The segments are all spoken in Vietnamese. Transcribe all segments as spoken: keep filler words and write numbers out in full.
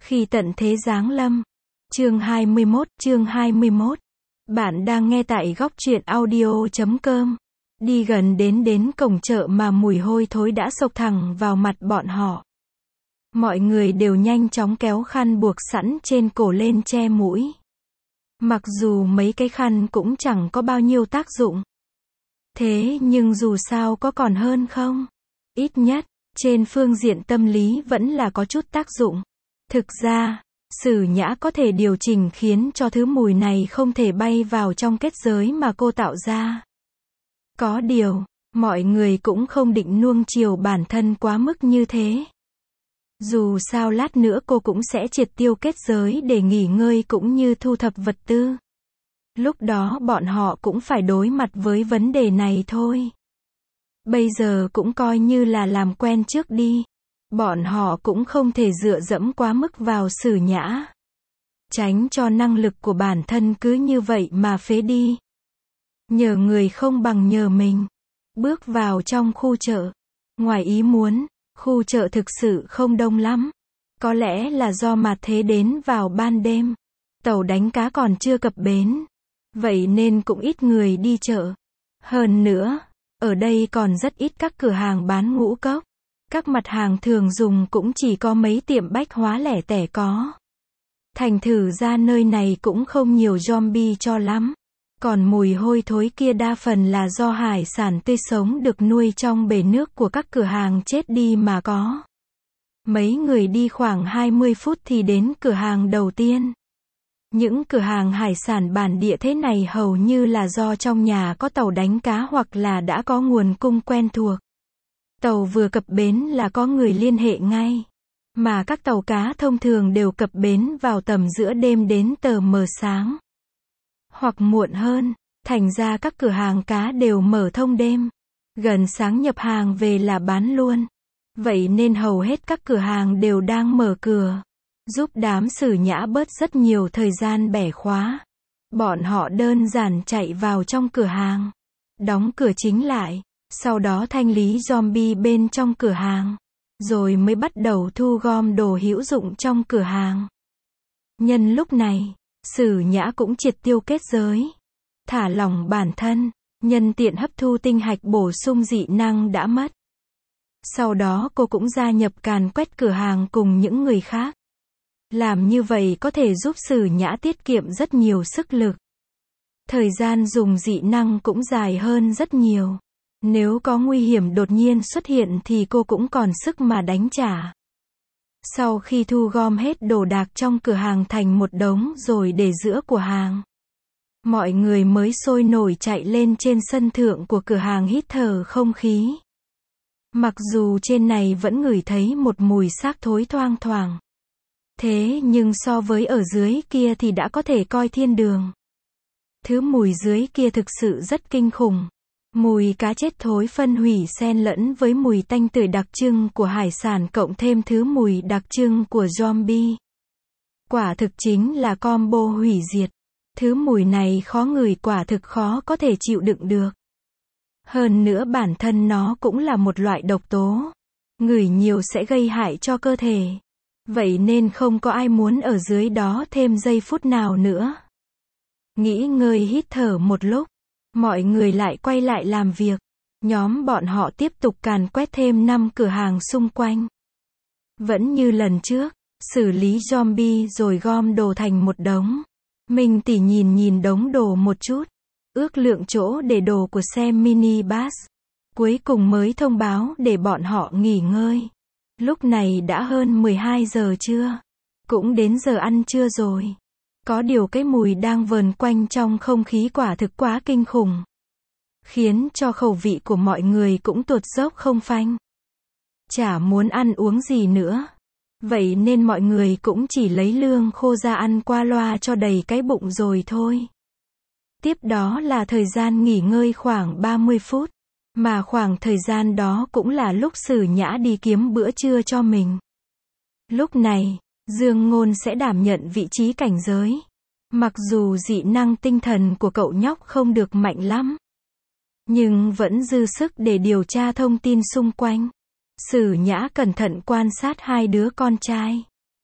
Khi tận thế giáng lâm. Chương hai mươi mốt, chương hai mươi mốt. Bạn đang nghe tại góc truyện audio chấm com. Đi gần đến đến cổng chợ mà mùi hôi thối đã xộc thẳng vào mặt bọn họ. Mọi người đều nhanh chóng kéo khăn buộc sẵn trên cổ lên che mũi. Mặc dù mấy cái khăn cũng chẳng có bao nhiêu tác dụng. Thế nhưng dù sao có còn hơn không? Ít nhất, trên phương diện tâm lý vẫn là có chút tác dụng. Thực ra, Sử Nhã có thể điều chỉnh khiến cho thứ mùi này không thể bay vào trong kết giới mà cô tạo ra. Có điều, mọi người cũng không định nuông chiều bản thân quá mức như thế. Dù sao lát nữa cô cũng sẽ triệt tiêu kết giới để nghỉ ngơi cũng như thu thập vật tư. Lúc đó bọn họ cũng phải đối mặt với vấn đề này thôi. Bây giờ cũng coi như là làm quen trước đi. Bọn họ cũng không thể dựa dẫm quá mức vào Sử Nhã. Tránh cho năng lực của bản thân cứ như vậy mà phế đi. Nhờ người không bằng nhờ mình. Bước vào trong khu chợ. Ngoài ý muốn, khu chợ thực sự không đông lắm. Có lẽ là do mặt thế đến vào ban đêm. Tàu đánh cá còn chưa cập bến. Vậy nên cũng ít người đi chợ. Hơn nữa, ở đây còn rất ít các cửa hàng bán ngũ cốc. Các mặt hàng thường dùng cũng chỉ có mấy tiệm bách hóa lẻ tẻ có. Thành thử ra nơi này cũng không nhiều zombie cho lắm. Còn mùi hôi thối kia đa phần là do hải sản tươi sống được nuôi trong bể nước của các cửa hàng chết đi mà có. Mấy người đi khoảng hai mươi phút thì đến cửa hàng đầu tiên. Những cửa hàng hải sản bản địa thế này hầu như là do trong nhà có tàu đánh cá hoặc là đã có nguồn cung quen thuộc. Tàu vừa cập bến là có người liên hệ ngay. Mà các tàu cá thông thường đều cập bến vào tầm giữa đêm đến tờ mờ sáng. Hoặc muộn hơn, thành ra các cửa hàng cá đều mở thông đêm. Gần sáng nhập hàng về là bán luôn. Vậy nên hầu hết các cửa hàng đều đang mở cửa. Giúp đám Sử Nhã bớt rất nhiều thời gian bẻ khóa. Bọn họ đơn giản chạy vào trong cửa hàng. Đóng cửa chính lại. Sau đó thanh lý zombie bên trong cửa hàng. Rồi mới bắt đầu thu gom đồ hữu dụng trong cửa hàng. Nhân lúc này, Sử Nhã cũng triệt tiêu kết giới. Thả lỏng bản thân, nhân tiện hấp thu tinh hạch bổ sung dị năng đã mất. Sau đó cô cũng gia nhập càn quét cửa hàng cùng những người khác. Làm như vậy có thể giúp Sử Nhã tiết kiệm rất nhiều sức lực. Thời gian dùng dị năng cũng dài hơn rất nhiều. Nếu có nguy hiểm đột nhiên xuất hiện thì cô cũng còn sức mà đánh trả. Sau khi thu gom hết đồ đạc trong cửa hàng thành một đống rồi để giữa của hàng. Mọi người mới sôi nổi chạy lên trên sân thượng của cửa hàng hít thở không khí. Mặc dù trên này vẫn ngửi thấy một mùi xác thối thoang thoảng. Thế nhưng so với ở dưới kia thì đã có thể coi thiên đường. Thứ mùi dưới kia thực sự rất kinh khủng. Mùi cá chết thối phân hủy xen lẫn với mùi tanh tưởi đặc trưng của hải sản cộng thêm thứ mùi đặc trưng của zombie. Quả thực chính là combo hủy diệt. Thứ mùi này khó ngửi quả thực khó có thể chịu đựng được. Hơn nữa bản thân nó cũng là một loại độc tố. Ngửi nhiều sẽ gây hại cho cơ thể. Vậy nên không có ai muốn ở dưới đó thêm giây phút nào nữa. Nghĩ ngơi hít thở một lúc. Mọi người lại quay lại làm việc. Nhóm bọn họ tiếp tục càn quét thêm năm cửa hàng xung quanh. Vẫn như lần trước, xử lý zombie rồi gom đồ thành một đống. Mình tỉ nhìn nhìn đống đồ một chút. Ước lượng chỗ để đồ của xe mini bus. Cuối cùng mới thông báo để bọn họ nghỉ ngơi. Lúc này đã hơn mười hai giờ trưa. Cũng đến giờ ăn trưa rồi. Có điều cái mùi đang vờn quanh trong không khí quả thực quá kinh khủng. Khiến cho khẩu vị của mọi người cũng tuột dốc không phanh. Chả muốn ăn uống gì nữa. Vậy nên mọi người cũng chỉ lấy lương khô ra ăn qua loa cho đầy cái bụng rồi thôi. Tiếp đó là thời gian nghỉ ngơi khoảng ba mươi phút. Mà khoảng thời gian đó cũng là lúc Sử Nhã đi kiếm bữa trưa cho mình. Lúc này, Dương Ngôn sẽ đảm nhận vị trí cảnh giới. Mặc dù dị năng tinh thần của cậu nhóc không được mạnh lắm. Nhưng vẫn dư sức để điều tra thông tin xung quanh. Sử Nhã cẩn thận quan sát hai đứa con trai.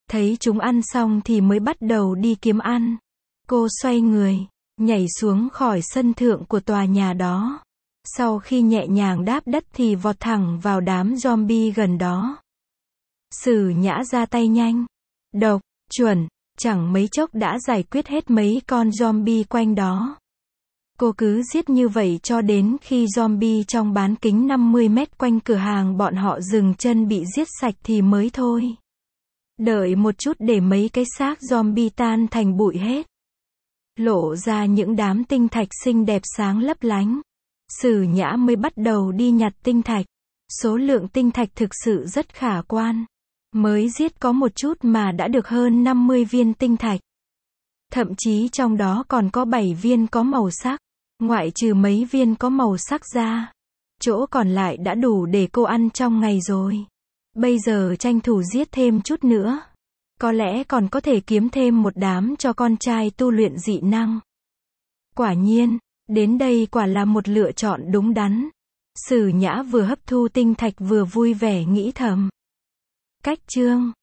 Thấy chúng ăn xong thì mới bắt đầu đi kiếm ăn. Cô xoay người, nhảy xuống khỏi sân thượng của tòa nhà đó. Sau khi nhẹ nhàng đáp đất thì vọt thẳng vào đám zombie gần đó. Sử Nhã ra tay nhanh, độc, chuẩn, chẳng mấy chốc đã giải quyết hết mấy con zombie quanh đó. Cô cứ giết như vậy cho đến khi zombie trong bán kính năm mươi mét quanh cửa hàng bọn họ dừng chân bị giết sạch thì mới thôi. Đợi một chút để mấy cái xác zombie tan thành bụi hết. Lộ ra những đám tinh thạch xinh đẹp sáng lấp lánh. Sử Nhã mới bắt đầu đi nhặt tinh thạch. Số lượng tinh thạch thực sự rất khả quan. Mới giết có một chút mà đã được hơn năm mươi viên tinh thạch. Thậm chí trong đó còn có bảy viên có màu sắc. Ngoại trừ mấy viên có màu sắc ra. Chỗ còn lại đã đủ để cô ăn trong ngày rồi. Bây giờ tranh thủ giết thêm chút nữa. Có lẽ còn có thể kiếm thêm một đám cho con trai tu luyện dị năng. Quả nhiên, đến đây quả là một lựa chọn đúng đắn. Sử Nhã vừa hấp thu tinh thạch vừa vui vẻ nghĩ thầm. Cách chương